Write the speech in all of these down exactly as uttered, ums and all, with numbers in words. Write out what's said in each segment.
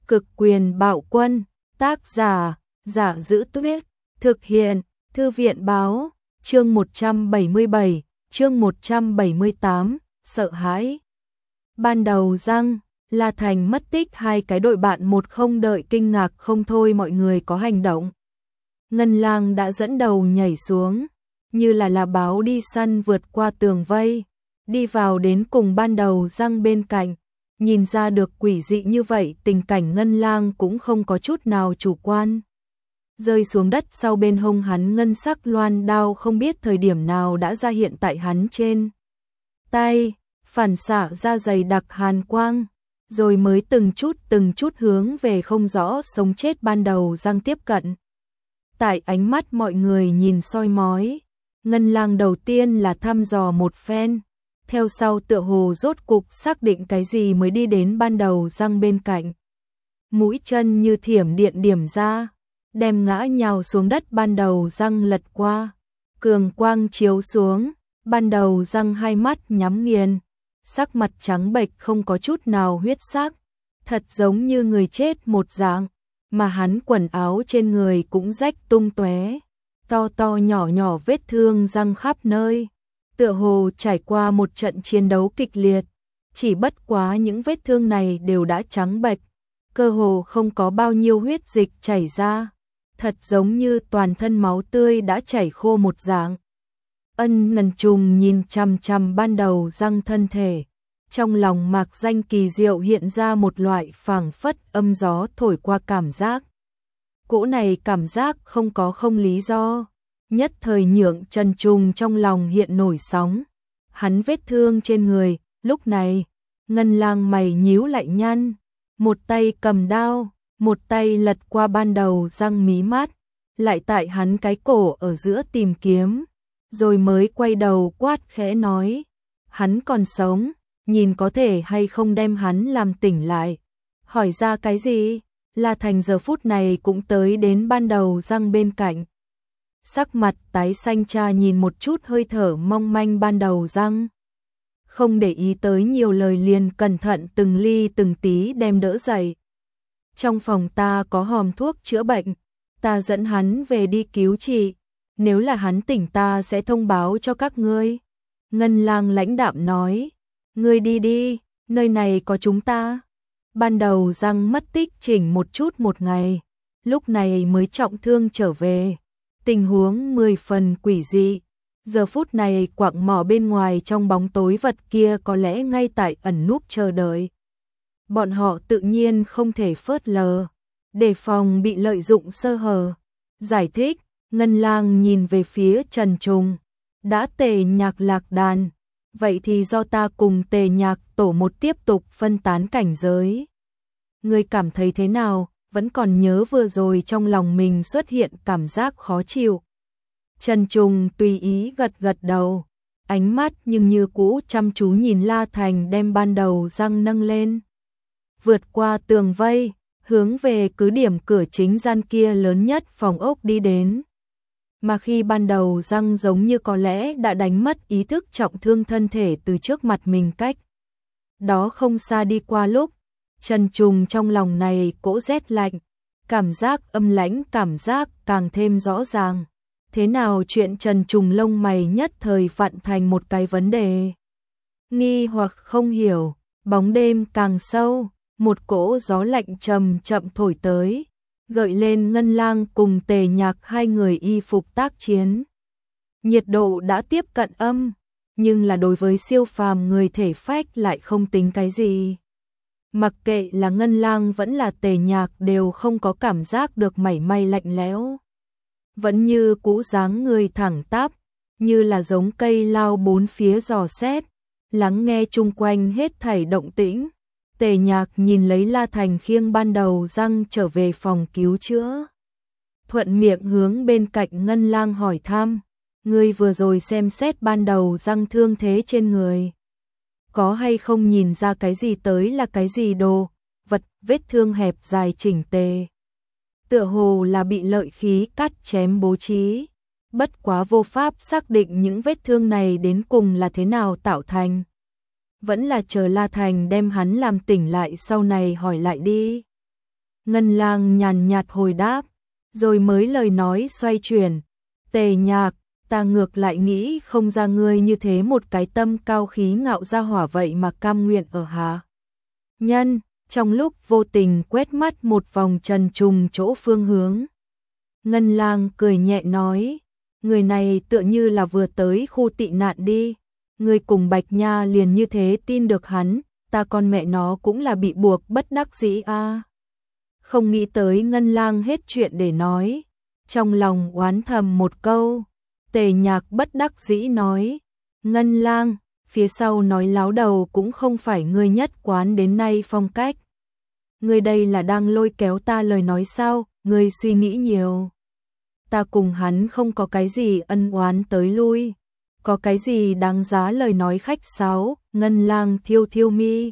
Cực quyền bạo quân, tác giả, Giả Giữ Tuyết, thực hiện, Thư viện báo, chương một trăm bảy mươi bảy, chương một trăm bảy mươi tám, sợ hãi. Ban đầu răng, La Thành mất tích, hai cái đội bạn một không đợi kinh ngạc không thôi mọi người có hành động. Ngân Lang đã dẫn đầu nhảy xuống, như là là báo đi săn vượt qua tường vây, đi vào đến cùng ban đầu răng bên cạnh. Nhìn ra được quỷ dị như vậy, tình cảnh Ngân Lang cũng không có chút nào chủ quan. Rơi xuống đất sau bên hông hắn ngân sắc loan đao không biết thời điểm nào đã ra hiện tại hắn trên tay, phản xạ ra dày đặc hàn quang, rồi mới từng chút từng chút hướng về không rõ sống chết ban đầu răng tiếp cận. Tại ánh mắt mọi người nhìn soi mói, Ngân Lang đầu tiên là thăm dò một phen, theo sau tựa hồ rốt cục xác định cái gì mới đi đến ban đầu răng bên cạnh. Mũi chân như thiểm điện điểm ra, đem ngã nhào xuống đất ban đầu răng lật qua. Cường quang chiếu xuống, ban đầu răng hai mắt nhắm nghiền, sắc mặt trắng bệch không có chút nào huyết sắc, thật giống như người chết một dạng, mà hắn quần áo trên người cũng rách tung tóe, to to nhỏ nhỏ vết thương răng khắp nơi. Tựa hồ trải qua một trận chiến đấu kịch liệt, chỉ bất quá những vết thương này đều đã trắng bệch, cơ hồ không có bao nhiêu huyết dịch chảy ra, thật giống như toàn thân máu tươi đã chảy khô một dạng. Ân Nần Trùng nhìn chằm chằm ban đầu răng thân thể, trong lòng Mạc Danh kỳ diệu hiện ra một loại phảng phất âm gió thổi qua cảm giác. Cỗ này cảm giác không có không lý do. Nhất thời nhượng Trần Trùng trong lòng hiện nổi sóng, hắn vết thương trên người, lúc này, Ngân Lang mày nhíu lại nhăn, một tay cầm đao, một tay lật qua ban đầu răng mí mắt, lại tại hắn cái cổ ở giữa tìm kiếm, rồi mới quay đầu quát khẽ nói, hắn còn sống, nhìn có thể hay không đem hắn làm tỉnh lại. Hỏi ra cái gì? La Thành giờ phút này cũng tới đến ban đầu răng bên cạnh. Sắc mặt tái xanh cha nhìn một chút hơi thở mong manh ban đầu răng. Không để ý tới nhiều lời liền cẩn thận từng ly từng tí đem đỡ dậy. Trong phòng ta có hòm thuốc chữa bệnh, ta dẫn hắn về đi cứu trị, nếu là hắn tỉnh ta sẽ thông báo cho các ngươi. Ngân Lang lãnh đạm nói, ngươi đi đi, nơi này có chúng ta. Ban đầu răng mất tích chỉnh một chút một ngày, lúc này mới trọng thương trở về. Tình huống mười phần quỷ dị, giờ phút này quạng mỏ bên ngoài trong bóng tối vật kia có lẽ ngay tại ẩn núp chờ đợi. Bọn họ tự nhiên không thể phớt lờ, đề phòng bị lợi dụng sơ hở. Giải thích, Ngân Lang nhìn về phía Trần Trùng, đã Tề Nhạc lạc đàn, vậy thì do ta cùng Tề Nhạc tổ một tiếp tục phân tán cảnh giới. Ngươi cảm thấy thế nào? Vẫn còn nhớ vừa rồi trong lòng mình xuất hiện cảm giác khó chịu. Trần Trùng tùy ý gật gật đầu, ánh mắt nhưng như cũ chăm chú nhìn La Thành đem ban đầu răng nâng lên. Vượt qua tường vây, hướng về cứ điểm cửa chính gian kia lớn nhất phòng ốc đi đến. Mà khi ban đầu răng giống như có lẽ đã đánh mất ý thức trọng thương thân thể từ trước mặt mình cách. Đó không xa đi qua lúc, Trần Trùng trong lòng này cỗ rét lạnh, cảm giác âm lãnh cảm giác càng thêm rõ ràng. Thế nào chuyện Trần Trùng lông mày nhất thời vặn thành một cái vấn đề. Nghi hoặc không hiểu, bóng đêm càng sâu, một cỗ gió lạnh trầm chậm thổi tới, gợi lên Ngân Lang cùng Tề Nhạc hai người y phục tác chiến. Nhiệt độ đã tiếp cận âm, nhưng là đối với siêu phàm người thể phách lại không tính cái gì. Mặc kệ là Ngân Lang vẫn là Tề Nhạc đều không có cảm giác được mảy may lạnh lẽo. Vẫn như cũ dáng người thẳng tắp, như là giống cây lao bốn phía dò xét, lắng nghe chung quanh hết thảy động tĩnh. Tề Nhạc nhìn lấy La Thành khiêng ban đầu răng trở về phòng cứu chữa. Thuận miệng hướng bên cạnh Ngân Lang hỏi thăm, ngươi vừa rồi xem xét ban đầu răng thương thế trên người. Có hay không nhìn ra cái gì tới là cái gì đồ, vật, vết thương hẹp dài chỉnh tề. Tựa hồ là bị lợi khí cắt chém bố trí, bất quá vô pháp xác định những vết thương này đến cùng là thế nào tạo thành. Vẫn là chờ La Thành đem hắn làm tỉnh lại sau này hỏi lại đi. Ngân Lang nhàn nhạt hồi đáp, rồi mới lời nói xoay chuyển. Tề Nhạc, ta ngược lại nghĩ không ra ngươi như thế một cái tâm cao khí ngạo ra hỏa vậy mà cam nguyện ở hạ nhân, trong lúc vô tình quét mắt một vòng Trần Trùng chỗ phương hướng. Ngân Lang cười nhẹ nói, người này tựa như là vừa tới khu tị nạn đi, ngươi cùng Bạch Nha liền như thế tin được hắn, ta con mẹ nó cũng là bị buộc bất đắc dĩ a. À. Không nghĩ tới Ngân Lang hết chuyện để nói, trong lòng oán thầm một câu. Tề Nhạc bất đắc dĩ nói, Ngân Lang, phía sau nói láo đầu cũng không phải ngươi nhất quán đến nay phong cách. Ngươi đây là đang lôi kéo ta lời nói sao, ngươi suy nghĩ nhiều. Ta cùng hắn không có cái gì ân oán tới lui, có cái gì đáng giá lời nói khách sáo. Ngân Lang thiêu thiêu mi.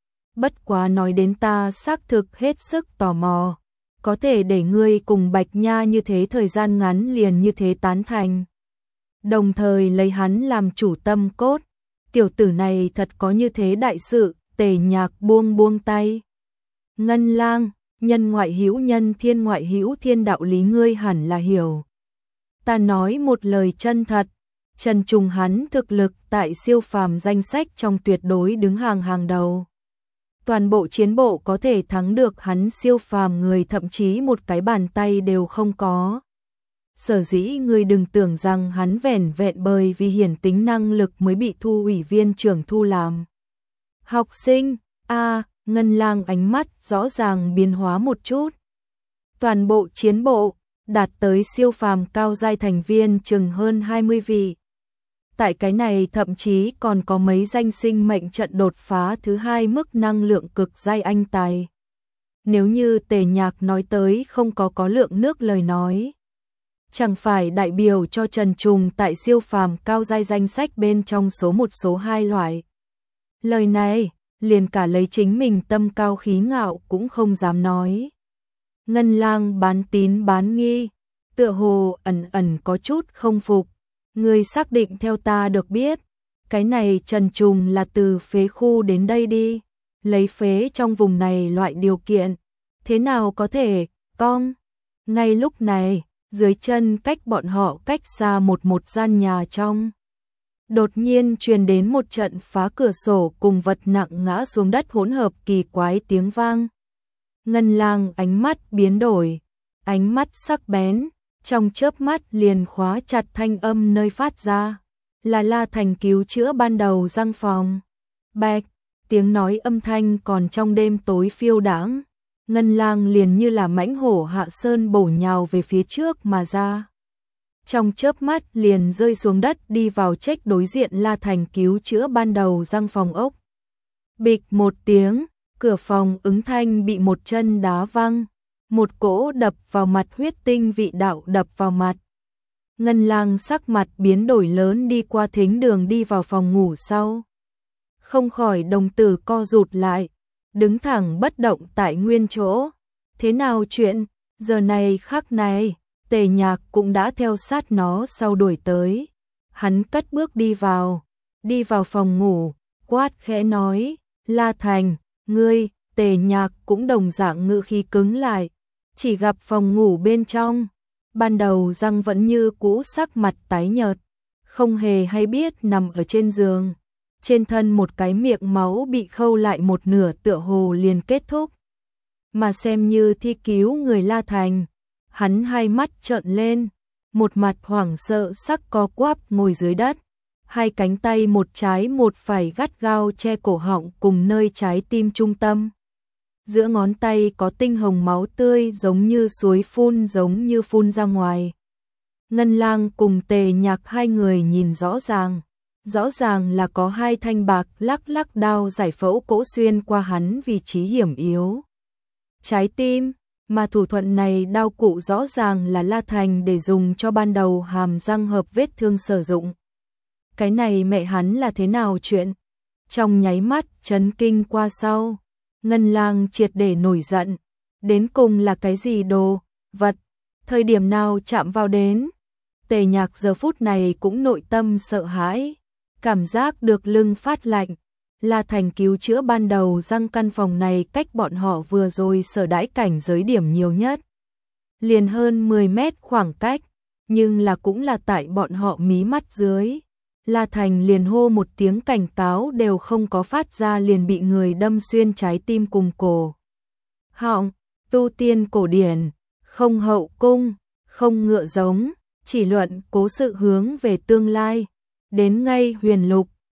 Bất quá nói đến ta xác thực hết sức tò mò, có thể để ngươi cùng Bạch Nha như thế thời gian ngắn liền như thế tán thành, đồng thời lấy hắn làm chủ tâm cốt, tiểu tử này thật có như thế đại sự. Tề Nhạc buông buông tay. Ngân Lang, nhân ngoại hữu nhân, thiên ngoại hữu thiên, đạo lý ngươi hẳn là hiểu. Ta nói một lời chân thật, Trần Trùng hắn thực lực tại siêu phàm danh sách trong tuyệt đối đứng hàng hàng đầu. Toàn bộ chiến bộ có thể thắng được hắn siêu phàm người thậm chí một cái bàn tay đều không có. Sở dĩ ngươi đừng tưởng rằng hắn vẻn vẹn bởi vì hiển tính năng lực mới bị thu ủy viên trưởng thu làm học sinh. A, à, Ngân Lang ánh mắt rõ ràng biến hóa một chút. Toàn bộ chiến bộ đạt tới siêu phàm cao giai thành viên chừng hơn hai mươi vị. Tại cái này thậm chí còn có mấy danh sinh mệnh trận đột phá thứ hai mức năng lượng cực giai anh tài. Nếu như Tề Nhạc nói tới không có có lượng nước lời nói, chẳng phải đại biểu cho Trần Trùng tại siêu phàm cao giai danh sách bên trong số một số hai loại. Lời này, liền cả lấy chính mình tâm cao khí ngạo cũng không dám nói. Ngân Lang bán tín bán nghi, tựa hồ ẩn ẩn có chút không phục. Ngươi xác định theo ta được biết, cái này Trần Trùng là từ phế khu đến đây đi, lấy phế trong vùng này loại điều kiện, thế nào có thể, cong. Ngay lúc này, dưới chân cách bọn họ cách xa một một gian nhà trong. Đột nhiên truyền đến một trận phá cửa sổ cùng vật nặng ngã xuống đất hỗn hợp kỳ quái tiếng vang. Ngân Lang ánh mắt biến đổi, ánh mắt sắc bén, trong chớp mắt liền khóa chặt thanh âm nơi phát ra, là La Thành cứu chữa ban đầu răng phòng. Bạch, tiếng nói âm thanh còn trong đêm tối phiêu đãng. Ngân Lang liền như là mãnh hổ hạ sơn bổ nhào về phía trước mà ra. Trong chớp mắt liền rơi xuống đất đi vào trách đối diện La Thành cứu chữa ban đầu răng phòng ốc. Bịch một tiếng, cửa phòng ứng thanh bị một chân đá văng, một cỗ đập vào mặt huyết tinh vị đạo đập vào mặt. Ngân Lang sắc mặt biến đổi lớn đi qua thính đường đi vào phòng ngủ sau. Không khỏi đồng tử co rụt lại, đứng thẳng bất động tại nguyên chỗ. Thế nào chuyện, giờ này khắc này, Tề Nhạc cũng đã theo sát nó sau đuổi tới. Hắn cất bước đi vào, đi vào phòng ngủ, quát khẽ nói, La Thành, ngươi. Tề Nhạc cũng đồng dạng ngữ khí cứng lại, chỉ gặp phòng ngủ bên trong, ban đầu răng vẫn như cũ sắc mặt tái nhợt, không hề hay biết nằm ở trên giường, trên thân một cái miệng máu bị khâu lại một nửa tựa hồ liền kết thúc. Mà xem như thi cứu người La Thành, hắn hai mắt trợn lên, một mặt hoảng sợ sắc co quắp ngồi dưới đất, hai cánh tay một trái một phải gắt gao che cổ họng cùng nơi trái tim trung tâm. Giữa ngón tay có tinh hồng máu tươi giống như suối phun giống như phun ra ngoài. Ngân Lang cùng Tề Nhạc hai người nhìn rõ ràng, rõ ràng là có hai thanh bạc lắc lắc đao giải phẫu cỗ xuyên qua hắn vị trí hiểm yếu. Trái tim, mà thủ thuật này đao cụ rõ ràng là La Thành để dùng cho ban đầu hàm răng hợp vết thương sử dụng. Cái này mẹ hắn là thế nào chuyện? Trong nháy mắt chấn kinh qua sau, Ngân Lang triệt để nổi giận, đến cùng là cái gì đồ vật, thời điểm nào chạm vào đến. Tề Nhạc giờ phút này cũng nội tâm sợ hãi, cảm giác được lưng phát lạnh, La Thành cứu chữa ban đầu răng căn phòng này cách bọn họ vừa rồi sở đãi cảnh giới điểm nhiều nhất. Liền hơn mười mét khoảng cách, nhưng là cũng là tại bọn họ mí mắt dưới. La Thành liền hô một tiếng cảnh cáo đều không có phát ra liền bị người đâm xuyên trái tim cùng cổ. Họng, tu tiên cổ điển, không hậu cung, không ngựa giống, chỉ luận cố sự hướng về tương lai. Đến ngay huyền lục,